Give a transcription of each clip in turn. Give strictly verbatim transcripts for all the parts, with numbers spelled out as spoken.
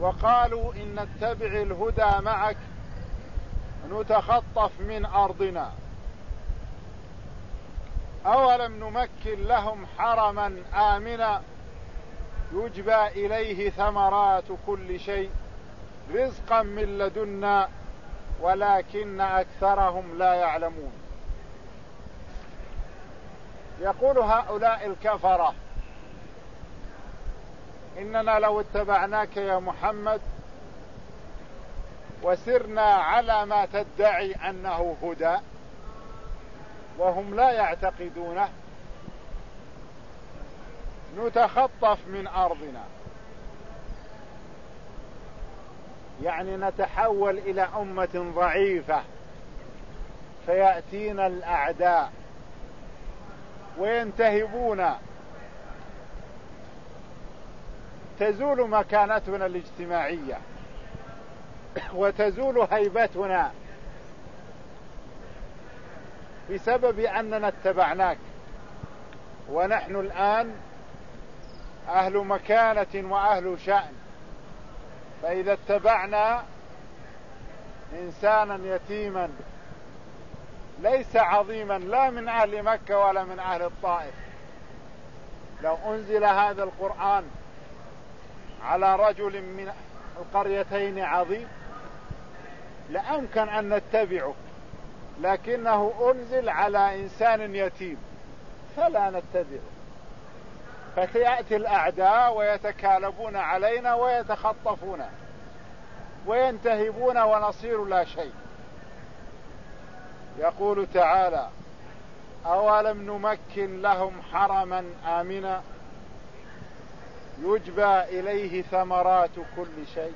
وقالوا إن نتبع الهدى معك نتخطف من أرضنا أولم نمكن لهم حرما آمنا يجبى إليه ثمرات كل شيء رزقا من لدنا ولكن أكثرهم لا يعلمون. يقول هؤلاء الكفرة إننا لو اتبعناك يا محمد وسرنا على ما تدعي أنه هدى وهم لا يعتقدونه نتخطف من أرضنا، يعني نتحول إلى أمة ضعيفة فيأتينا الأعداء وينتهبونا، تزول مكانتنا الاجتماعية وتزول هيبتنا بسبب أننا اتبعناك، ونحن الآن أهل مكانة وأهل شأن، فإذا اتبعنا إنسانا يتيما ليس عظيما لا من أهل مكة ولا من أهل الطائف، لو أنزل هذا القرآن على رجل من القريتين عظيم لأمكن أن نتبعه، لكنه أنزل على إنسان يتيم فلا نتبعه، فسيأتي الأعداء ويتكالبون علينا ويتخطفون وينتهبون ونصير لا شيء. يقول تعالى أولم نمكن لهم حرما آمنا يجبى إليه ثمرات كل شيء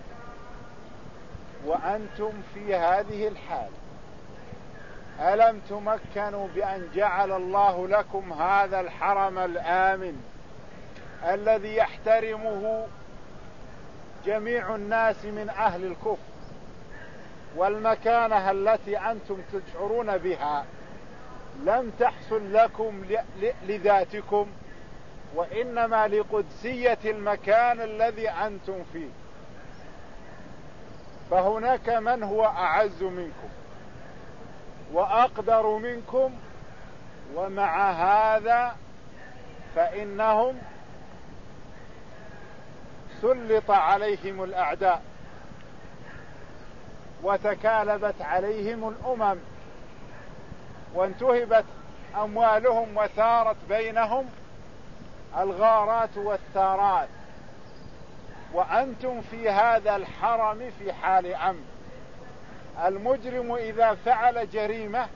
وأنتم في هذه الحال ألم تمكنوا بأن جعل الله لكم هذا الحرم الآمن الذي يحترمه جميع الناس من أهل الكفر، والمكانة التي أنتم تشعرون بها لم تحصل لكم لذاتكم وإنما لقدسية المكان الذي أنتم فيه، فهناك من هو أعز منكم وأقدر منكم، ومع هذا فإنهم سلط عليهم الأعداء وتكالبت عليهم الأمم وانتهبت أموالهم وثارت بينهم الغارات والثارات، وأنتم في هذا الحرم في حال أمن. المجرم إذا فعل جريمة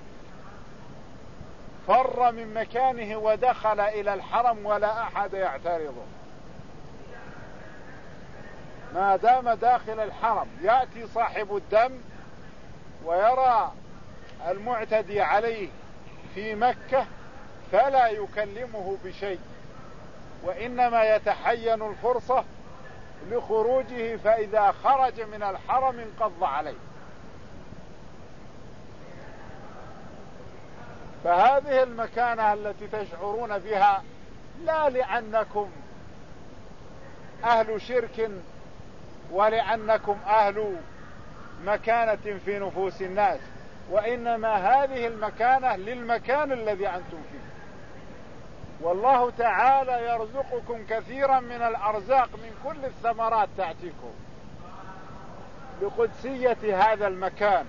فر من مكانه ودخل إلى الحرم ولا أحد يعترضه، ما دام داخل الحرم يأتي صاحب الدم ويرى المعتدي عليه في مكة فلا يكلمه بشيء، وإنما يتحين الفرصة لخروجه، فإذا خرج من الحرم انقض عليه. فهذه المكانة التي تشعرون بها لا لأنكم أهل شرك ولأنكم أهل مكانة في نفوس الناس، وإنما هذه المكانة للمكان الذي أنتم فيه، والله تعالى يرزقكم كثيرا من الأرزاق من كل الثمرات تأتيكم بقدسية هذا المكان،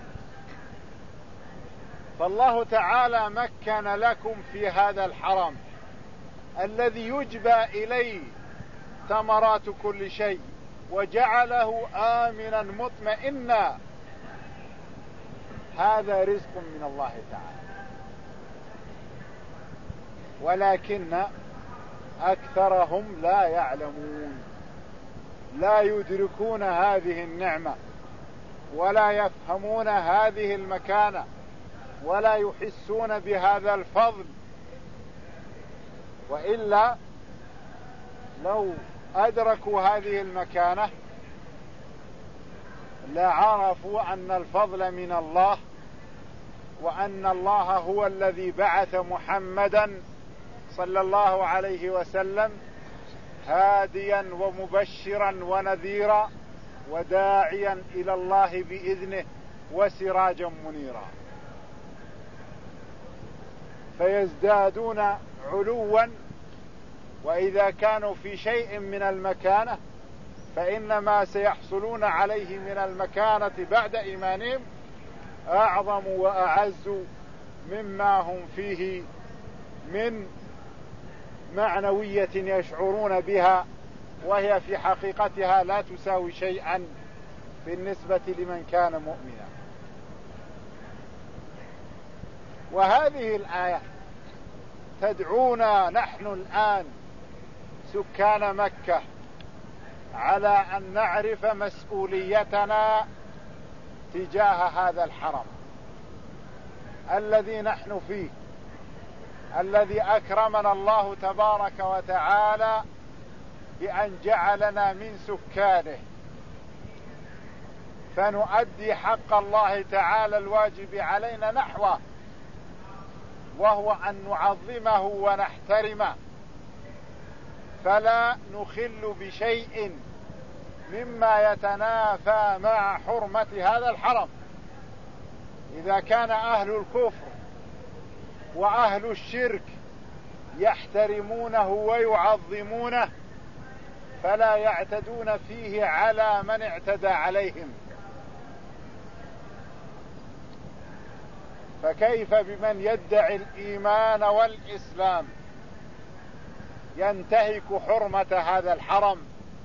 فالله تعالى مكن لكم في هذا الحرم الذي يجبى إليه ثمرات كل شيء وجعله آمنا مطمئنا، هذا رزق من الله تعالى، ولكن أكثرهم لا يعلمون، لا يدركون هذه النعمة ولا يفهمون هذه المكانة ولا يحسون بهذا الفضل، وإلا لو أدركوا هذه المكانة لعرفوا أن الفضل من الله، وأن الله هو الذي بعث محمدا صلى الله عليه وسلم هاديا ومبشرا ونذيرا وداعيا إلى الله بإذنه وسراجا منيرا، فيزدادون علوا. وإذا كانوا في شيء من المكانة فإنما سيحصلون عليه من المكانة بعد إيمانهم أعظم وأعز مما هم فيه من معنوية يشعرون بها، وهي في حقيقتها لا تساوي شيئا بالنسبة لمن كان مؤمنا. وهذه الآية تدعونا نحن الآن سكان مكة على أن نعرف مسؤوليتنا تجاه هذا الحرم الذي نحن فيه، الذي أكرمنا الله تبارك وتعالى بأن جعلنا من سكانه، فنؤدي حق الله تعالى الواجب علينا نحوه، وهو أن نعظمه ونحترمه، فلا نخل بشيء مما يتنافى مع حرمة هذا الحرم. إذا كان أهل الكفر وأهل الشرك يحترمونه ويعظمونه فلا يعتدون فيه على من اعتدى عليهم، فكيف بمن يدعي الإيمان والإسلام ينتهك حرمة هذا الحرم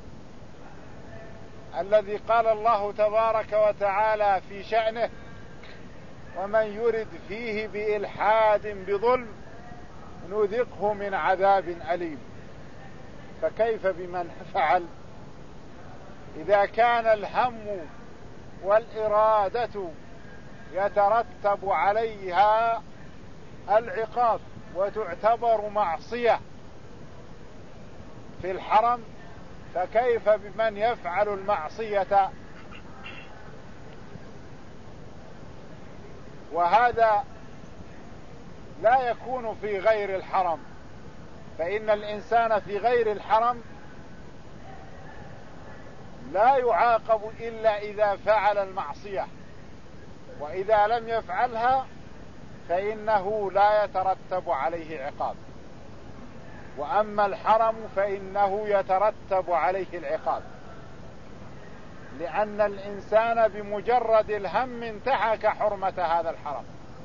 الذي قال الله تبارك وتعالى في شأنه: ومن يرد فيه بإلحاد بظلم نذقه من عذاب أليم. فكيف بمن فعل؟ إذا كان الهم والإرادة يترتب عليها العقاب وتعتبر معصية في الحرم، فكيف بمن يفعل المعصية؟ وهذا لا يكون في غير الحرم، فإن الإنسان في غير الحرم لا يعاقب إلا إذا فعل المعصية، وإذا لم يفعلها فإنه لا يترتب عليه عقاب. وأما الحرم فإنه يترتب عليه العقاب، لأن الإنسان بمجرد الهم انتهك حرمة هذا الحرم،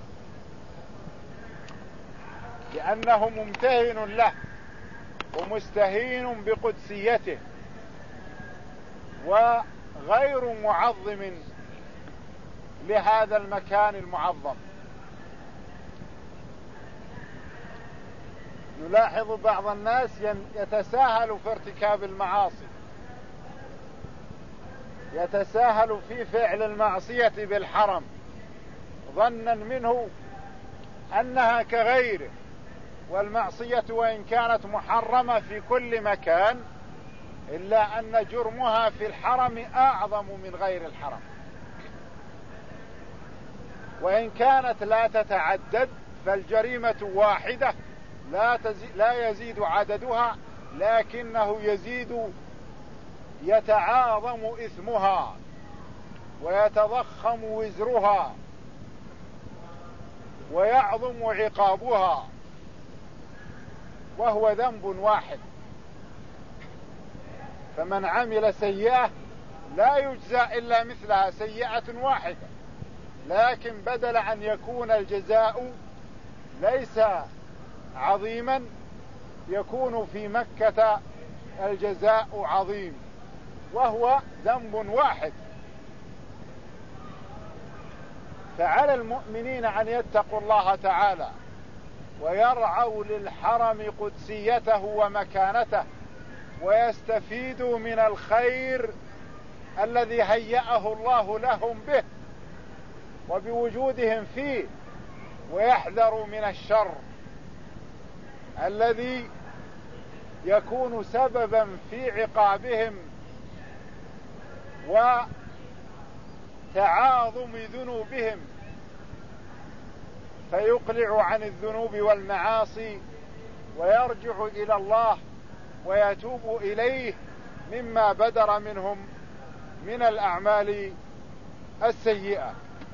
لأنه ممتهن له ومستهين بقدسيته وغير معظم لهذا المكان المعظم. نلاحظ بعض الناس يتساهل في ارتكاب المعاصي، يتساهل في فعل المعصية بالحرم ظنا منه أنها كغيره، والمعصية وإن كانت محرمة في كل مكان إلا أن جرمها في الحرم أعظم من غير الحرم، وإن كانت لا تتعدد فالجريمة واحدة لا, لا يزيد عددها، لكنه يزيد يتعاظم إثمها ويتضخم وزرها ويعظم عقابها، وهو ذنب واحد. فمن عمل سيئة لا يجزى إلا مثلها، سيئة واحدة، لكن بدل أن يكون الجزاء ليس عظيما يكون في مكة الجزاء عظيم، وهو ذنب واحد. فعلى المؤمنين أن يتقوا الله تعالى ويرعوا للحرم قدسيته ومكانته، ويستفيدوا من الخير الذي هيأه الله لهم به وبوجودهم فيه، ويحذروا من الشر الذي يكون سببا في عقابهم وتعاظم ذنوبهم، فيقلع عن الذنوب والمعاصي ويرجع إلى الله ويتوب إليه مما بدر منهم من الأعمال السيئة.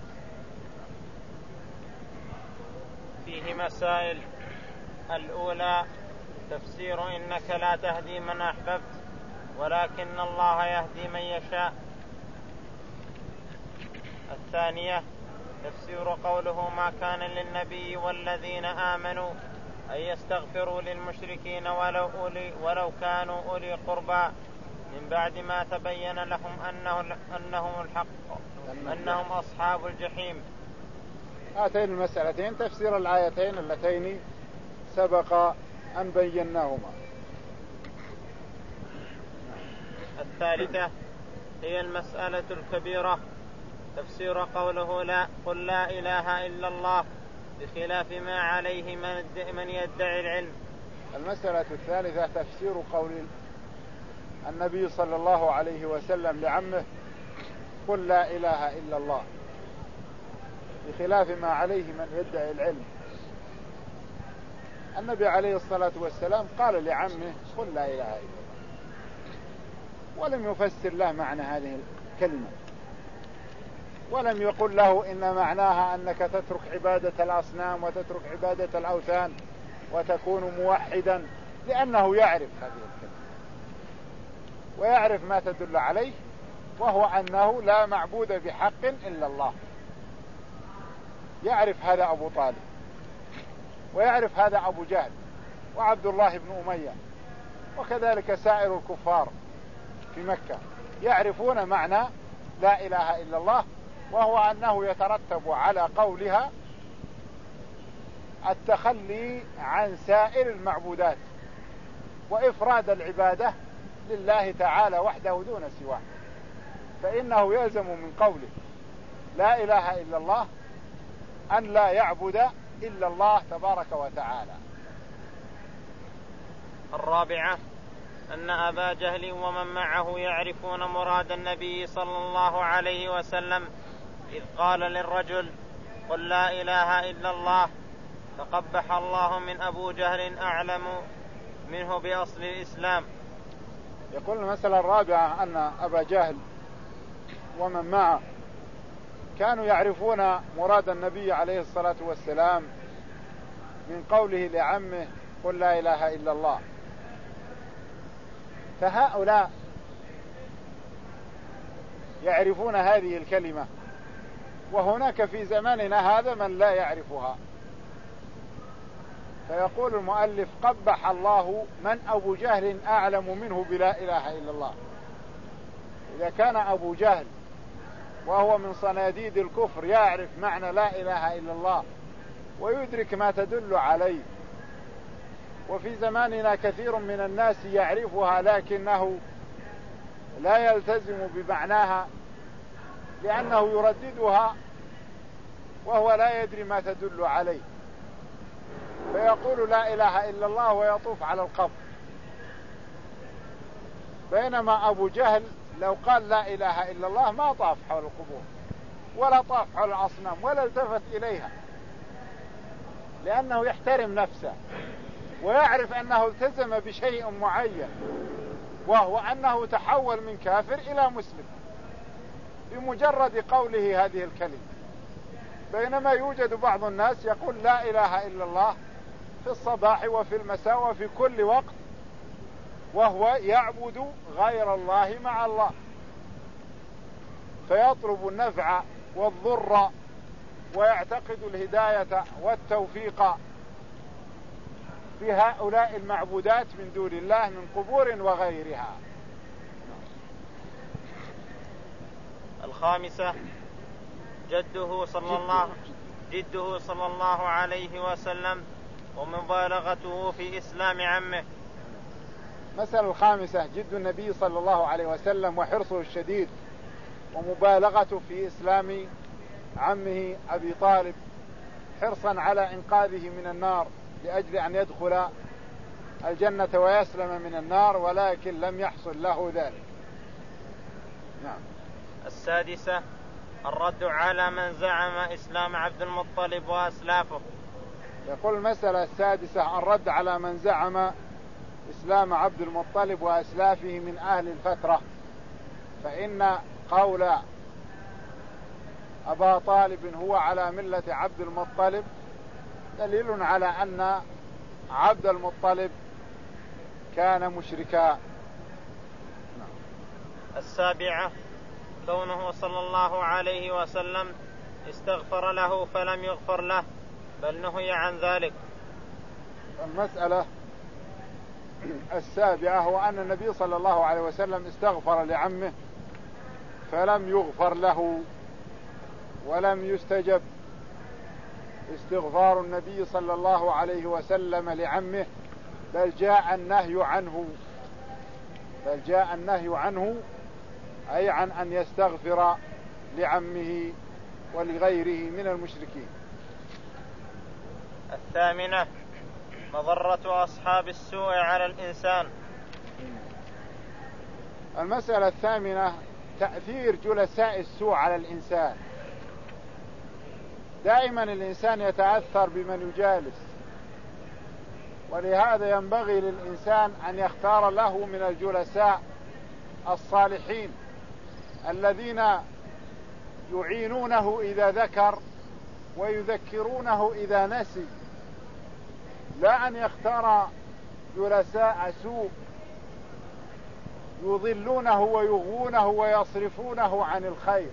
فيه مسائل. الأولى تفسير إنك لا تهدي من أحببت ولكن الله يهدي من يشاء. الثانية تفسير قوله ما كان للنبي والذين آمنوا أن يستغفروا للمشركين ولو, أولي ولو كانوا أولي قربى من بعد ما تبين لهم أنه أنهم الحق أنهم أصحاب الجحيم. هاتين المسألتين تفسير الآيتين اللتين سبق أن بيناهما. الثالثة هي المسألة الكبيرة تفسير قوله لا قل لا إله إلا الله بخلاف ما عليه من يدعي العلم. المسألة الثالثة تفسير قول النبي صلى الله عليه وسلم لعمه قل لا إله إلا الله بخلاف ما عليه من يدعي العلم. النبي عليه الصلاة والسلام قال لعمه قل لا إله إلا الله ولم يفسر له معنى هذه الكلمة، ولم يقل له إن معناها أنك تترك عبادة الأصنام وتترك عبادة الأوثان وتكون موحدا، لأنه يعرف هذه الكلمة ويعرف ما تدل عليه، وهو أنه لا معبود بحق إلا الله. يعرف هذا أبو طالب ويعرف هذا أبو جهل وعبد الله بن أمية وكذلك سائر الكفار في مكة يعرفون معنى لا إله إلا الله، وهو أنه يترتب على قولها التخلي عن سائر المعبودات وإفراد العبادة لله تعالى وحده دون سواه. فإنه يلزم من قوله لا إله إلا الله أن لا يعبد إلا الله تبارك وتعالى. الرابعة أن أبا جهل ومن معه يعرفون مراد النبي صلى الله عليه وسلم إذ قال للرجل قل لا إله إلا الله فقبح الله من أبو جهل أعلم منه بأصل الإسلام. يقول المسألة الرابعة أن أبا جهل ومن معه كانوا يعرفون مراد النبي عليه الصلاة والسلام من قوله لعمه قل لا إله إلا الله، فهؤلاء يعرفون هذه الكلمة، وهناك في زماننا هذا من لا يعرفها. فيقول المؤلف قبح الله من أبو جهل أعلم منه بلا إله إلا الله. إذا كان أبو جهل وهو من صناديد الكفر يعرف معنى لا إله إلا الله ويدرك ما تدل عليه، وفي زماننا كثير من الناس يعرفها لكنه لا يلتزم بمعناها لأنه يرددها وهو لا يدري ما تدل عليه، فيقول لا إله إلا الله ويطوف على القبر. بينما أبو جهل لو قال لا إله إلا الله ما طاف حول القبور ولا طاف حول الأصنام ولا التفت إليها، لأنه يحترم نفسه ويعرف أنه التزم بشيء معين، وهو أنه تحول من كافر إلى مسلم بمجرد قوله هذه الكلمة. بينما يوجد بعض الناس يقول لا إله إلا الله في الصباح وفي المساء وفي كل وقت وهو يعبد غير الله مع الله، فيطلب النفع والضر ويعتقد الهداية والتوفيق في هؤلاء المعبودات من دون الله من قبور وغيرها. الخامسة جده صلى الله جده صلى الله عليه وسلم ومبالغته في إسلام عمه. مسألة الخامسة جد النبي صلى الله عليه وسلم وحرصه الشديد ومبالغته في إسلام عمه أبي طالب حرصا على إنقاذه من النار لأجل أن يدخل الجنة ويسلم من النار، ولكن لم يحصل له ذلك. نعم. السادسة الرد على من زعم إسلام عبد المطلب وأسلافه. يقول المسألة السادسة الرد على من زعم إسلام عبد المطلب وأسلافه من أهل الفترة، فإن قول أبا طالب هو على ملة عبد المطلب دليل على أن عبد المطلب كان مشركا. السابعة كونه صلى الله عليه وسلم استغفر له فلم يغفر له بل نهي عن ذلك. المسألة السابعة هو أن النبي صلى الله عليه وسلم استغفر لعمه فلم يغفر له ولم يستجب استغفار النبي صلى الله عليه وسلم لعمه، بل جاء النهي عنه بل جاء النهي عنه أي عن أن يستغفر لعمه ولغيره من المشركين. الثامنة مضرة أصحاب السوء على الإنسان. المسألة الثامنة تأثير جلساء السوء على الإنسان. دائما الإنسان يتأثر بمن يجالس، ولهذا ينبغي للإنسان أن يختار له من الجلساء الصالحين الذين يعينونه إذا ذكر ويذكرونه إذا نسي، لا أن يختار جلساء سوء يضلونه ويغوونه ويصرفونه عن الخير.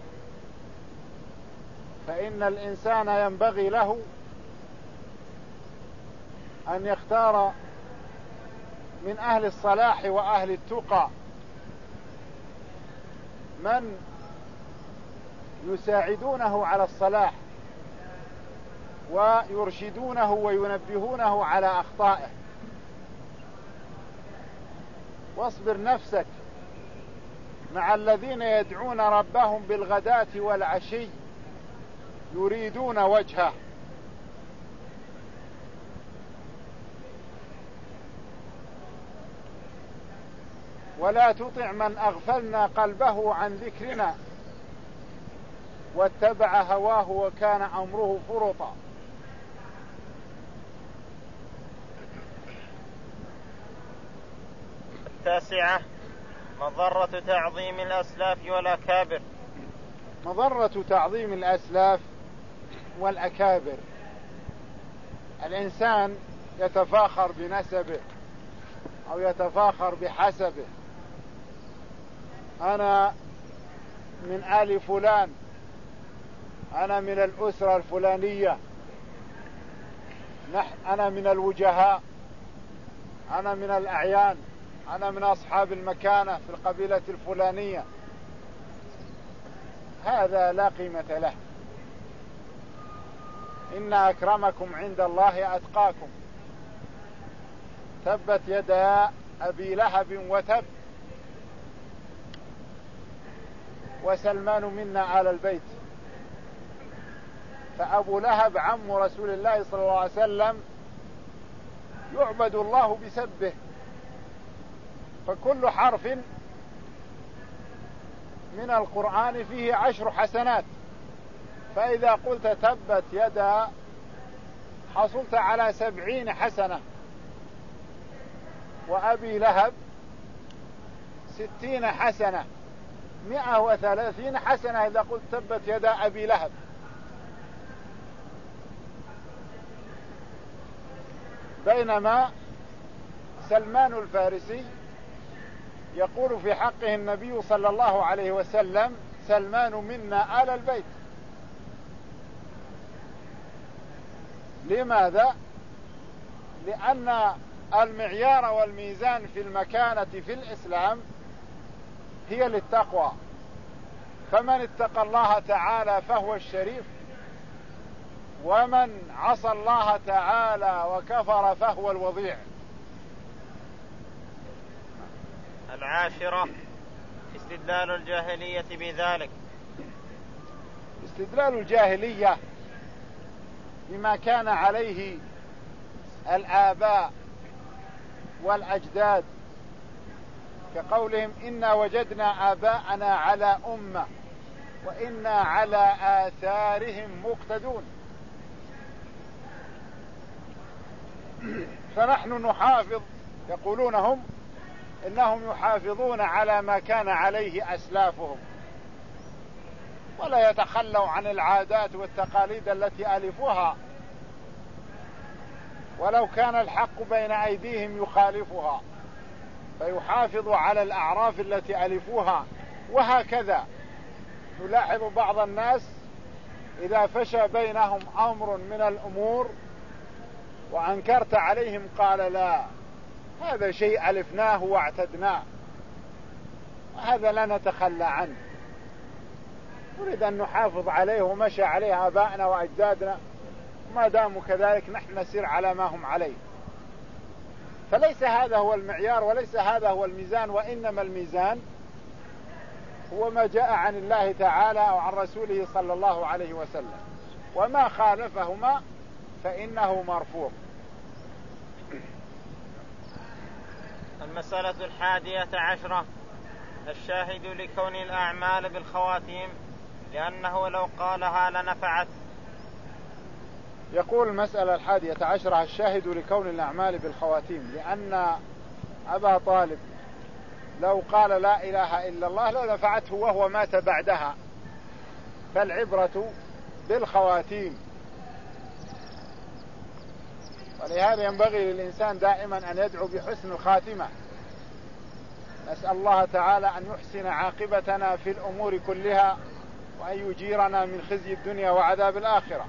فإن الإنسان ينبغي له أن يختار من أهل الصلاح وأهل التقى من يساعدونه على الصلاح ويرشدونه وينبهونه على أخطائه. واصبر نفسك مع الذين يدعون ربهم بالغداة والعشي يريدون وجهه. ولا تطع من أغفلنا قلبه عن ذكرنا واتبع هواه وكان أمره فرطا. التاسعة مضرة تعظيم الأسلاف والأكابر. مضرة تعظيم الأسلاف والأكابر، الإنسان يتفاخر بنسبه أو يتفاخر بحسبه، أنا من آل فلان، أنا من الأسرة الفلانية، أنا من الوجهاء، أنا من الأعيان، أنا من أصحاب المكانة في القبيلة الفلانية. هذا لا قيمة له. إن أكرمكم عند الله أتقاكم. تبت يدا أبي لهب وتب وسلمان منا آل البيت. فأبو لهب عم رسول الله صلى الله عليه وسلم يعبد الله بسبه، فكل حرف من القرآن فيه عشر حسنات، فإذا قلت تبت يدا حصلت على سبعين حسنة، وأبي لهب ستين حسنة، مئة وثلاثين حسنة إذا قلت تبت يدا أبي لهب. بينما سلمان الفارسي يقول في حقه النبي صلى الله عليه وسلم سلمان منا آل البيت. لماذا؟ لأن المعيار والميزان في المكانة في الإسلام هي للتقوى، فمن اتقى الله تعالى فهو الشريف، ومن عصى الله تعالى وكفر فهو الوضيع. العاشرة استدلال الجاهلية بذلك. استدلال الجاهلية بما كان عليه الآباء والأجداد، كقولهم إنا وجدنا آباءنا على أمة وإنا على آثارهم مقتدون. فنحن نحافظ، يقولون هم إنهم يحافظون على ما كان عليه أسلافهم، ولا يتخلوا عن العادات والتقاليد التي ألفوها، ولو كان الحق بين أيديهم يخالفها، فيحافظوا على الأعراف التي ألفوها. وهكذا نلاحظ بعض الناس إذا فشى بينهم أمر من الأمور وأنكرت عليهم قال لا، هذا شيء ألفناه واعتدناه، هذا لا نتخلى عنه، نريد أن نحافظ عليه ومشى عليه آبائنا وأجدادنا، ما داموا كذلك نحن نسير على ما هم عليه. فليس هذا هو المعيار وليس هذا هو الميزان، وإنما الميزان هو ما جاء عن الله تعالى أو عن رسوله صلى الله عليه وسلم، وما خالفهما فإنه مرفوض. المسألة الحادية عشرة: الشاهد لكون الأعمال بالخواتيم، لأنه لو قالها لنفعت. يقول المسألة الحادية عشرة: الشاهد لكون الأعمال بالخواتيم، لأن أبا طالب لو قال لا إله إلا الله لنفعته وهو مات بعدها، فالعبرة بالخواتيم. ولهذا ينبغي للإنسان دائما أن يدعو بحسن الخاتمة، نسأل الله تعالى أن يحسن عاقبتنا في الأمور كلها، وأن يجيرنا من خزي الدنيا وعذاب الآخرة.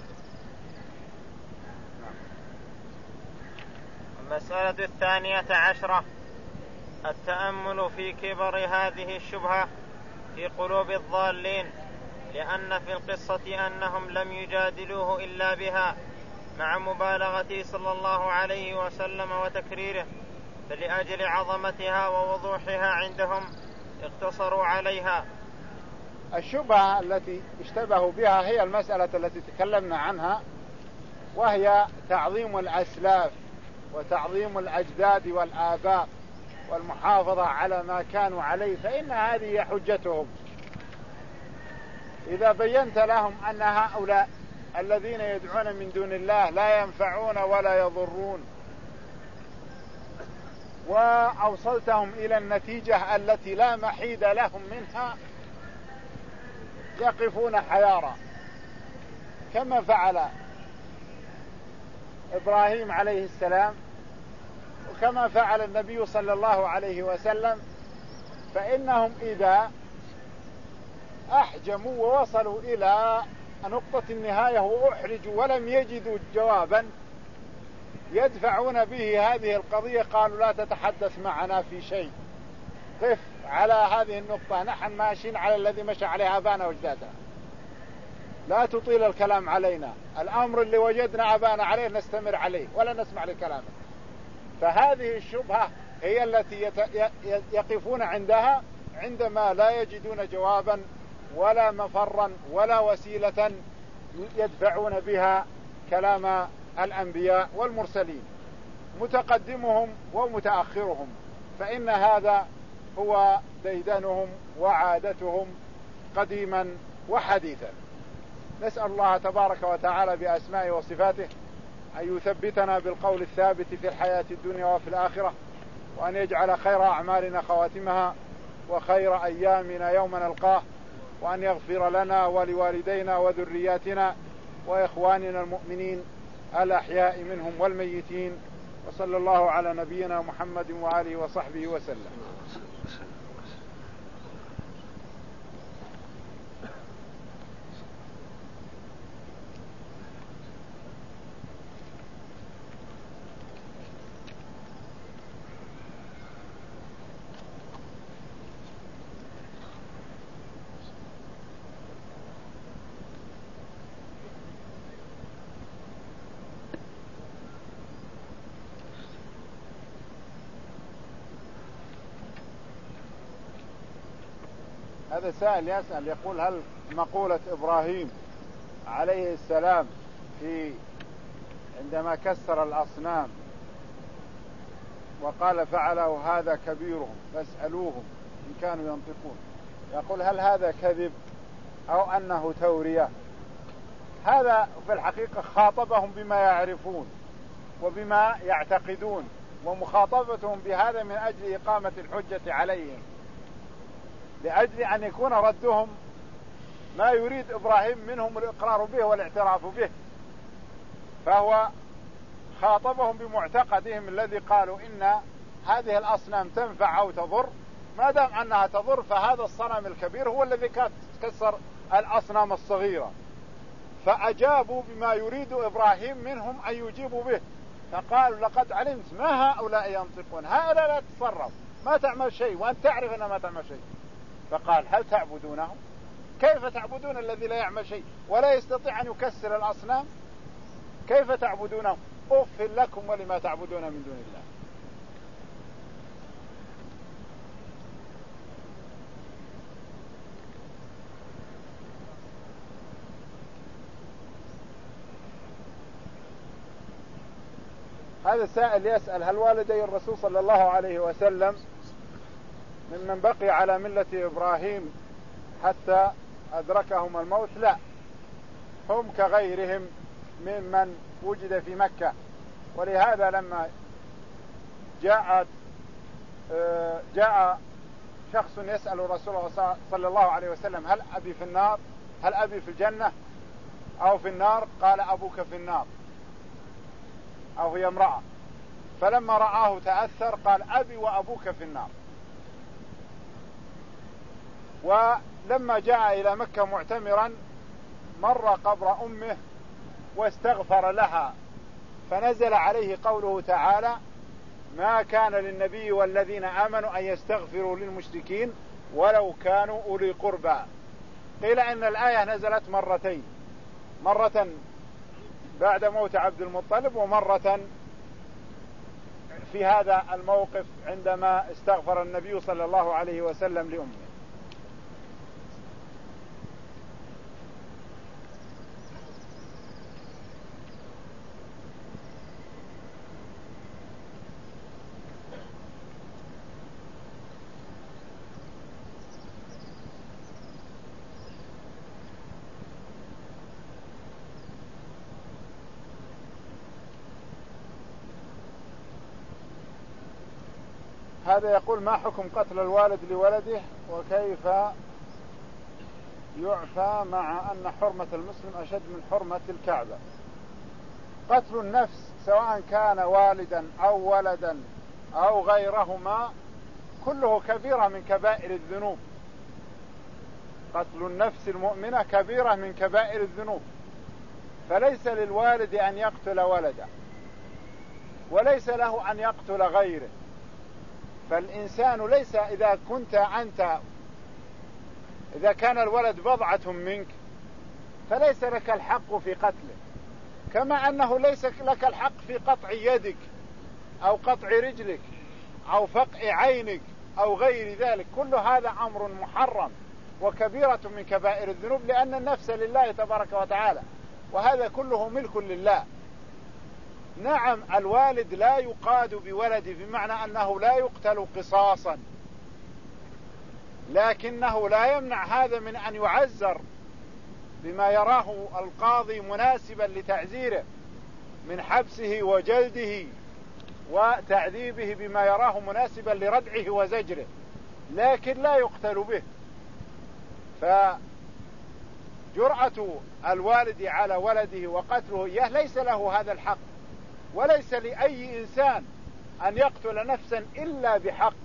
المسألة الثانية عشرة: التأمل في كبر هذه الشبهة في قلوب الضالين، لأن في القصة أنهم لم يجادلوه إلا بها مع مبالغته صلى الله عليه وسلم وتكريره، فلأجل عظمتها ووضوحها عندهم اقتصروا عليها. الشبهة التي اشتبهوا بها هي المسألة التي تكلمنا عنها، وهي تعظيم الأسلاف وتعظيم الأجداد والآباء والمحافظة على ما كانوا عليه، فإن هذه حجتهم. إذا بينت لهم أن هؤلاء الذين يدعون من دون الله لا ينفعون ولا يضرون، وأوصلتهم إلى النتيجة التي لا محيد لهم منها، يقفون حيارى، كما فعل إبراهيم عليه السلام وكما فعل النبي صلى الله عليه وسلم. فإنهم إذا أحجموا ووصلوا إلى نقطة النهاية وأحرجوا ولم يجدوا جوابا يدفعون به هذه القضية، قالوا لا تتحدث معنا في شيء، قف على هذه النقطة، نحن ماشيين على الذي مشى عليه آبانا وأجدادنا، لا تطيل الكلام علينا، الأمر اللي وجدنا آبانا عليه نستمر عليه ولا نسمع لكلامه. فهذه الشبهة هي التي يقفون عندها عندما لا يجدون جوابا ولا مفرا ولا وسيلة يدفعون بها كلام الأنبياء والمرسلين، متقدمهم ومتأخرهم، فإن هذا هو ديدنهم وعادتهم قديما وحديثا. نسأل الله تبارك وتعالى بأسمائه وصفاته أن يثبتنا بالقول الثابت في الحياة الدنيا وفي الآخرة، وأن يجعل خير أعمالنا خواتمها وخير أيامنا يوم نلقاه، وأن يغفر لنا ولوالدينا وذرياتنا وإخواننا المؤمنين الأحياء منهم والميتين، وصلى الله على نبينا محمد وآله وصحبه وسلم. هذا سائل يسأل يقول: هل مقولة إبراهيم عليه السلام في عندما كسر الأصنام وقال فعلوا هذا كبيرهم فاسألوهم إن كانوا ينطقون، يقول هل هذا كذب أو أنه تورية؟ هذا في الحقيقة خاطبهم بما يعرفون وبما يعتقدون، ومخاطبتهم بهذا من أجل إقامة الحجة عليهم، لأجل أن يكون ردهم ما يريد إبراهيم منهم الإقرار به والاعتراف به، فهو خاطبهم بمعتقدهم الذي قالوا إن هذه الأصنام تنفع أو تضر، ما دام أنها تضر فهذا الصنم الكبير هو الذي كسر الأصنام الصغيرة. فأجابوا بما يريد إبراهيم منهم أن يجيبوا به، فقالوا لقد علمت ما هؤلاء ينطقون، هؤلاء لا تتصرف ما تعمل شيء وأنت تعرف أنها ما تعمل شيء. فقال هل تعبدونه؟ كيف تعبدون الذي لا يعمل شيء ولا يستطيع أن يكسر الأصنام؟ كيف تعبدونه؟ أف لكم ولما تعبدون من دون الله. هذا السائل يسأل هل والدي الرسول صلى الله عليه وسلم ممن بقي على ملة إبراهيم حتى أدركهم الموت؟ لا، هم كغيرهم ممن وجد في مكة. ولهذا لما جاء جاء شخص يسأل الرسول صلى الله عليه وسلم هل أبي في النار، هل أبي في الجنة أو في النار؟ قال أبوك في النار، أو هي امرأة. فلما رآه تأثر قال أبي وأبوك في النار. ولما جاء إلى مكة معتمرا مر قبر أمه واستغفر لها، فنزل عليه قوله تعالى ما كان للنبي والذين آمنوا أن يستغفروا للمشركين ولو كانوا أولي قربى. قيل أن الآية نزلت مرتين، مرة بعد موت عبد المطلب ومرة في هذا الموقف عندما استغفر النبي صلى الله عليه وسلم لأمه. هذا يقول ما حكم قتل الوالد لولده وكيف يعفى مع أن حرمة المسلم أشد من حرمة الكعبة؟ قتل النفس سواء كان والدا أو ولدا أو غيرهما كله كبيرة من كبائر الذنوب. قتل النفس المؤمنة كبيرة من كبائر الذنوب، فليس للوالد أن يقتل ولده وليس له أن يقتل غيره. فالإنسان ليس إذا كنت أنت إذا كان الولد بضعة منك فليس لك الحق في قتله، كما أنه ليس لك الحق في قطع يدك أو قطع رجلك أو فقع عينك أو غير ذلك. كل هذا أمر محرم وكبيرة من كبائر الذنوب، لأن النفس لله تبارك وتعالى، وهذا كله ملك لله. نعم الوالد لا يقاد بولده بمعنى أنه لا يقتل قصاصا، لكنه لا يمنع هذا من أن يعزر بما يراه القاضي مناسبا لتعزيره من حبسه وجلده وتعذيبه بما يراه مناسبا لردعه وزجره، لكن لا يقتل به. فجرأة الوالد على ولده وقتله إياه ليس له هذا الحق، وليس لأي إنسان أن يقتل نفسا إلا بحق.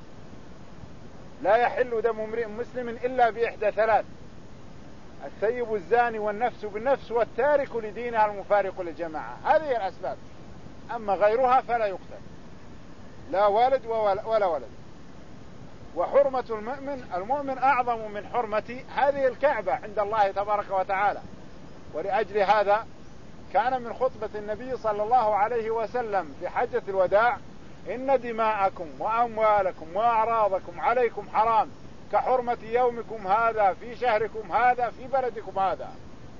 لا يحل دم امرئ مسلم إلا بإحدى ثلاث: الثيب الزاني والنفس بالنفس والتارك لدينها المفارق للجماعة. هذه الأسباب، أما غيرها فلا يقتل، لا والد ولا ولد. وحرمة المؤمن المؤمن أعظم من حرمة هذه الكعبة عند الله تبارك وتعالى. ولأجل هذا كان من خطبة النبي صلى الله عليه وسلم في حجة الوداع: إن دماءكم وأموالكم وأعراضكم عليكم حرام كحرمة يومكم هذا في شهركم هذا في بلدكم هذا.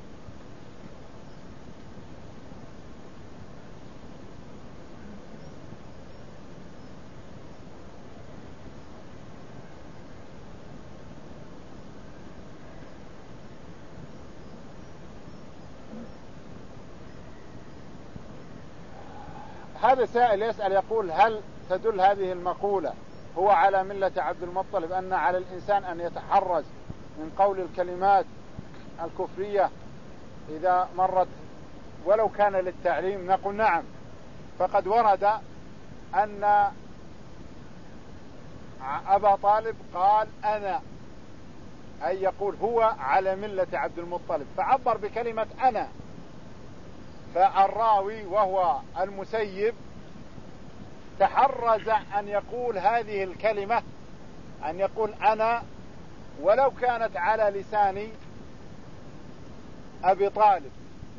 هذا سائل يسأل يقول: هل تدل هذه المقولة هو على ملة عبد المطلب أن على الإنسان أن يتحرز من قول الكلمات الكفرية إذا مرت ولو كان للتعليم نقول نعم. فقد ورد أن أبا طالب قال أنا، أي يقول هو على ملة عبد المطلب، فعبر بكلمة أنا. فالراوي وهو المسيب تحرز أن يقول هذه الكلمة، أن يقول أنا ولو كانت على لسان أبي طالب،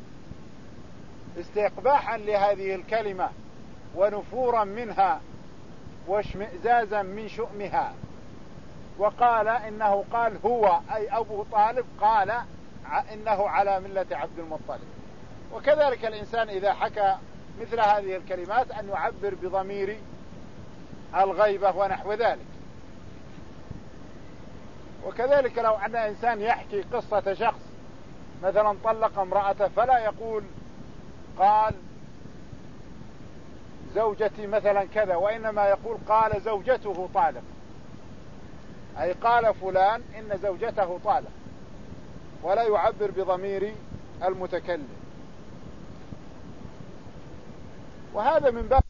استقباحا لهذه الكلمة ونفورا منها واشمئزازا من شؤمها. وقال إنه قال هو أي أبو طالب قال إنه على ملة عبد المطلب. وكذلك الإنسان إذا حكى مثل هذه الكلمات أن يعبر بضمير الغيبة ونحو ذلك. وكذلك لو أن إنسان يحكي قصة شخص مثلا طلق امرأته فلا يقول قال زوجتي مثلا كذا، وإنما يقول قال زوجته طالق، أي قال فلان إن زوجته طالق، ولا يعبر بضمير المتكلم. وهذا من باب